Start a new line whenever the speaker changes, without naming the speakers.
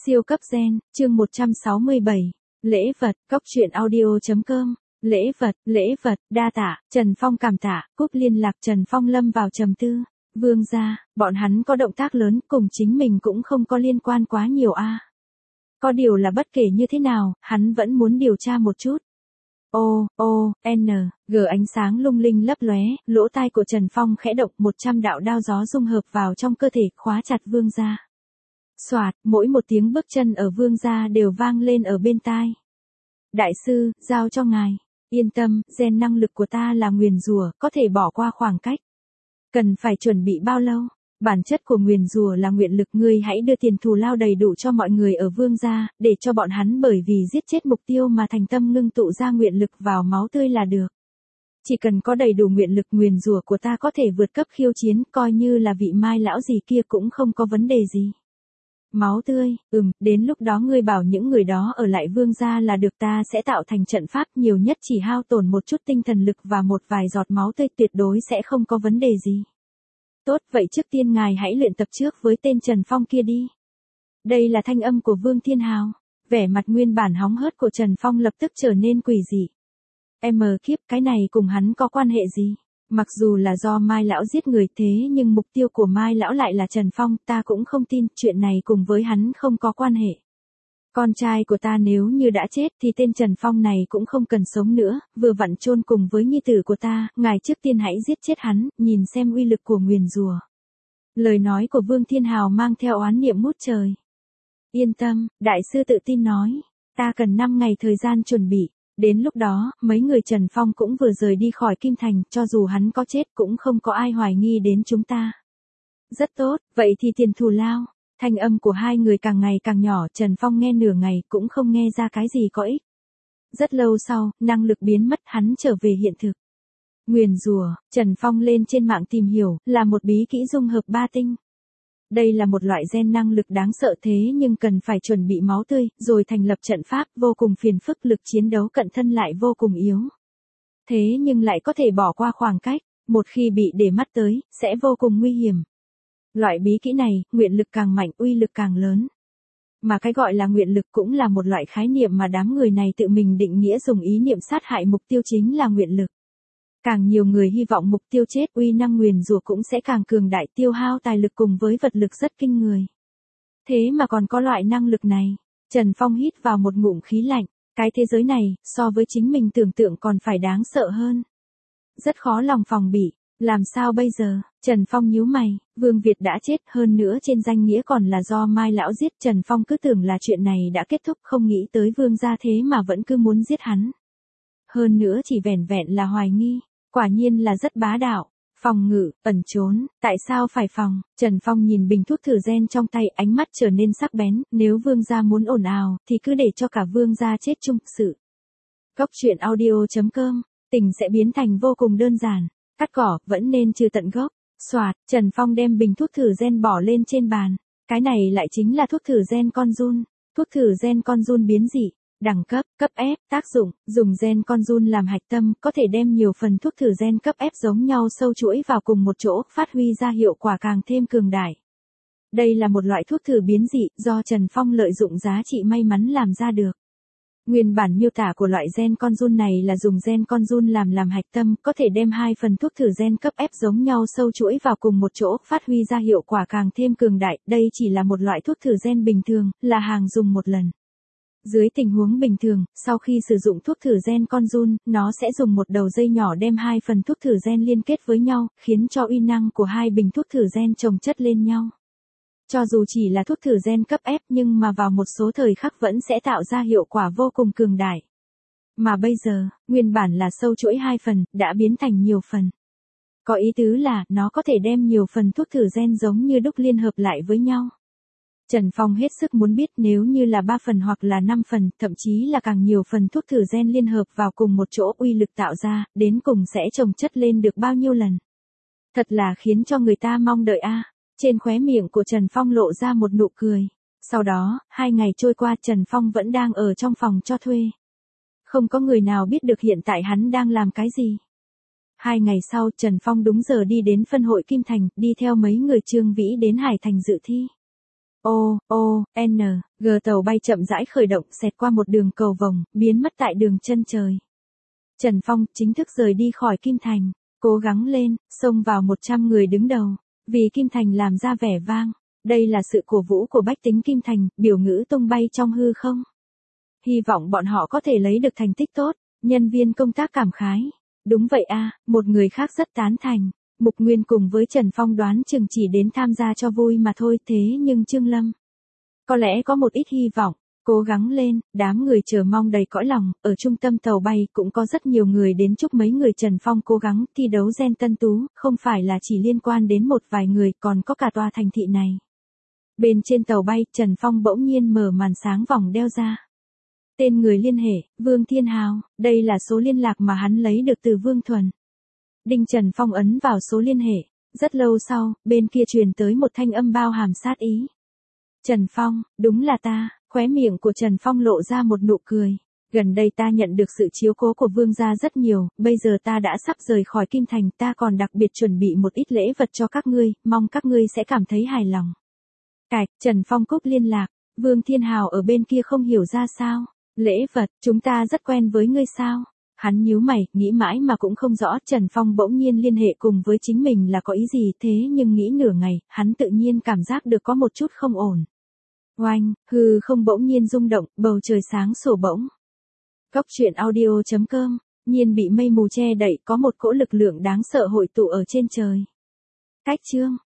Siêu cấp gen, chương 167. Lễ vật, cóc truyện audio.com. Lễ vật, đa tạ, Trần Phong cảm tạ, cúp liên lạc Trần Phong lâm vào trầm tư. Vương gia, bọn hắn có động tác lớn, cùng chính mình cũng không có liên quan quá nhiều a. Có điều là bất kể như thế nào, hắn vẫn muốn điều tra một chút. G ánh sáng lung linh lấp lóe, lỗ tai của Trần Phong khẽ động, 100 đạo đao gió dung hợp vào trong cơ thể, khóa chặt vương gia. Soạt, mỗi một tiếng bước chân ở vương gia đều vang lên ở bên tai. Đại sư, giao cho ngài. Yên tâm, gen năng lực của ta là nguyền rủa, có thể bỏ qua khoảng cách. Cần phải chuẩn bị bao lâu? Bản chất của nguyền rủa là nguyện lực, ngươi hãy đưa tiền thù lao đầy đủ cho mọi người ở vương gia, để cho bọn hắn bởi vì giết chết mục tiêu mà thành tâm ngưng tụ ra nguyện lực vào máu tươi là được. Chỉ cần có đầy đủ nguyện lực, nguyền rủa của ta có thể vượt cấp khiêu chiến, coi như là vị Mai lão gì kia cũng không có vấn đề gì. Máu tươi, đến lúc đó ngươi bảo những người đó ở lại vương gia là được, ta sẽ tạo thành trận pháp, nhiều nhất chỉ hao tổn một chút tinh thần lực và một vài giọt máu tươi, tuyệt đối sẽ không có vấn đề gì. Tốt, vậy trước tiên ngài hãy luyện tập trước với tên Trần Phong kia đi. Đây là thanh âm của Vương Thiên Hào. Vẻ mặt nguyên bản hóng hớt của Trần Phong lập tức trở nên quỷ dị. Kiếp, cái này cùng hắn có quan hệ gì? Mặc dù là do Mai lão giết người, thế nhưng mục tiêu của Mai lão lại là Trần Phong, ta cũng không tin chuyện này cùng với hắn không có quan hệ. Con trai của ta nếu như đã chết thì tên Trần Phong này cũng không cần sống nữa, vừa vặn chôn cùng với nhi tử của ta, ngài trước tiên hãy giết chết hắn, nhìn xem uy lực của nguyền rủa. Lời nói của Vương Thiên Hào mang theo oán niệm ngút trời. Yên tâm, đại sư tự tin nói, ta cần 5 ngày thời gian chuẩn bị. Đến lúc đó, mấy người Trần Phong cũng vừa rời đi khỏi Kim Thành, cho dù hắn có chết cũng không có ai hoài nghi đến chúng ta. Rất tốt, vậy thì tiền thù lao. Thanh âm của hai người càng ngày càng nhỏ, Trần Phong nghe nửa ngày cũng không nghe ra cái gì có ích. Rất lâu sau, năng lực biến mất, hắn trở về hiện thực. Nguyền rủa, Trần Phong lên trên mạng tìm hiểu, là một bí kỹ dung hợp 3 tinh. Đây là một loại gen năng lực đáng sợ, thế nhưng cần phải chuẩn bị máu tươi, rồi thành lập trận pháp, vô cùng phiền phức, lực chiến đấu cận thân lại vô cùng yếu. Thế nhưng lại có thể bỏ qua khoảng cách, một khi bị để mắt tới, sẽ vô cùng nguy hiểm. Loại bí kỹ này, nguyện lực càng mạnh, uy lực càng lớn. Mà cái gọi là nguyện lực cũng là một loại khái niệm mà đám người này tự mình định nghĩa, dùng ý niệm sát hại mục tiêu chính là nguyện lực. Càng nhiều người hy vọng mục tiêu chết, uy năng nguyền rủa cũng sẽ càng cường đại, tiêu hao tài lực cùng với vật lực rất kinh người. Thế mà còn có loại năng lực này, Trần Phong hít vào một ngụm khí lạnh, cái thế giới này, so với chính mình tưởng tượng còn phải đáng sợ hơn. Rất khó lòng phòng bị, làm sao bây giờ? Trần Phong nhíu mày, Vương Việt đã chết, hơn nữa trên danh nghĩa còn là do Mai lão giết, Trần Phong cứ tưởng là chuyện này đã kết thúc, không nghĩ tới Vương gia thế mà vẫn cứ muốn giết hắn. Hơn nữa chỉ vẻn vẹn là hoài nghi. Quả nhiên là rất bá đạo. Phòng ngự, ẩn trốn, tại sao phải phòng? Trần Phong nhìn bình thuốc thử gen trong tay, ánh mắt trở nên sắc bén, nếu vương gia muốn ồn ào, thì cứ để cho cả vương gia chết chung sự. Cóc truyện audio.com, tình sẽ biến thành vô cùng đơn giản. Cắt cỏ, vẫn nên trừ tận gốc. Soạt, Trần Phong đem bình thuốc thử gen bỏ lên trên bàn. Cái này lại chính là thuốc thử gen con giun. Thuốc thử gen con giun biến dị. Đẳng cấp, cấp F, tác dụng, dùng gen con giun làm hạch tâm, có thể đem nhiều phần thuốc thử gen cấp F giống nhau sâu chuỗi vào cùng một chỗ, phát huy ra hiệu quả càng thêm cường đại. Đây là một loại thuốc thử biến dị, do Trần Phong lợi dụng giá trị may mắn làm ra được. Nguyên bản miêu tả của loại gen con giun này là dùng gen con giun làm hạch tâm, có thể đem 2 phần thuốc thử gen cấp F giống nhau sâu chuỗi vào cùng một chỗ, phát huy ra hiệu quả càng thêm cường đại. Đây chỉ là một loại thuốc thử gen bình thường, là hàng dùng một lần. Dưới tình huống bình thường, sau khi sử dụng thuốc thử gen con giun, nó sẽ dùng một đầu dây nhỏ đem 2 phần thuốc thử gen liên kết với nhau, khiến cho uy năng của 2 bình thuốc thử gen chồng chất lên nhau. Cho dù chỉ là thuốc thử gen cấp F nhưng mà vào một số thời khắc vẫn sẽ tạo ra hiệu quả vô cùng cường đại. Mà bây giờ, nguyên bản là sâu chuỗi 2 phần, đã biến thành nhiều phần. Có ý tứ là, nó có thể đem nhiều phần thuốc thử gen giống như đúc liên hợp lại với nhau. Trần Phong hết sức muốn biết nếu như là 3 phần hoặc là 5 phần, thậm chí là càng nhiều phần thuốc thử gen liên hợp vào cùng một chỗ, uy lực tạo ra, đến cùng sẽ chồng chất lên được bao nhiêu lần. Thật là khiến cho người ta mong đợi a. Trên khóe miệng của Trần Phong lộ ra một nụ cười. Sau đó, 2 ngày trôi qua, Trần Phong vẫn đang ở trong phòng cho thuê. Không có người nào biết được hiện tại hắn đang làm cái gì. 2 ngày sau, Trần Phong đúng giờ đi đến phân hội Kim Thành, đi theo mấy người Trương Vĩ đến Hải Thành dự thi. G tàu bay chậm rãi khởi động xẹt qua một đường cầu vồng, biến mất tại đường chân trời. Trần Phong chính thức rời đi khỏi Kim Thành, cố gắng lên, xông vào 100 người đứng đầu, vì Kim Thành làm ra vẻ vang. Đây là sự cổ vũ của bách tính Kim Thành, biểu ngữ tung bay trong hư không. Hy vọng bọn họ có thể lấy được thành tích tốt, nhân viên công tác cảm khái. Đúng vậy a, một người khác rất tán thành. Mục Nguyên cùng với Trần Phong đoán chừng chỉ đến tham gia cho vui mà thôi, thế nhưng Trương Lâm có lẽ có một ít hy vọng, cố gắng lên, đám người chờ mong đầy cõi lòng, ở trung tâm tàu bay cũng có rất nhiều người đến chúc mấy người Trần Phong cố gắng thi đấu gen tân tú, không phải là chỉ liên quan đến một vài người, còn có cả tòa thành thị này. Bên trên tàu bay, Trần Phong bỗng nhiên mở màn sáng vòng đeo ra. Tên người liên hệ, Vương Thiên Hào, đây là số liên lạc mà hắn lấy được từ Vương Thuần. Đinh Trần Phong ấn vào số liên hệ, rất lâu sau, bên kia truyền tới một thanh âm bao hàm sát ý. Trần Phong, đúng là ta, khóe miệng của Trần Phong lộ ra một nụ cười. Gần đây ta nhận được sự chiếu cố của Vương gia rất nhiều, bây giờ ta đã sắp rời khỏi Kim Thành, ta còn đặc biệt chuẩn bị một ít lễ vật cho các ngươi, mong các ngươi sẽ cảm thấy hài lòng. Cạch, Trần Phong cúp liên lạc, Vương Thiên Hào ở bên kia không hiểu ra sao. Lễ vật, chúng ta rất quen với ngươi sao? Hắn nhíu mày, nghĩ mãi mà cũng không rõ. Trần Phong bỗng nhiên liên hệ cùng với chính mình là có ý gì, thế nhưng nghĩ nửa ngày, hắn tự nhiên cảm giác được có một chút không ổn. Oanh, hư không bỗng nhiên rung động, bầu trời sáng sủa bỗng. Cốc truyện audio.com, nhiên bị mây mù che đậy, có một cỗ lực lượng đáng sợ hội tụ ở trên trời. Cách chương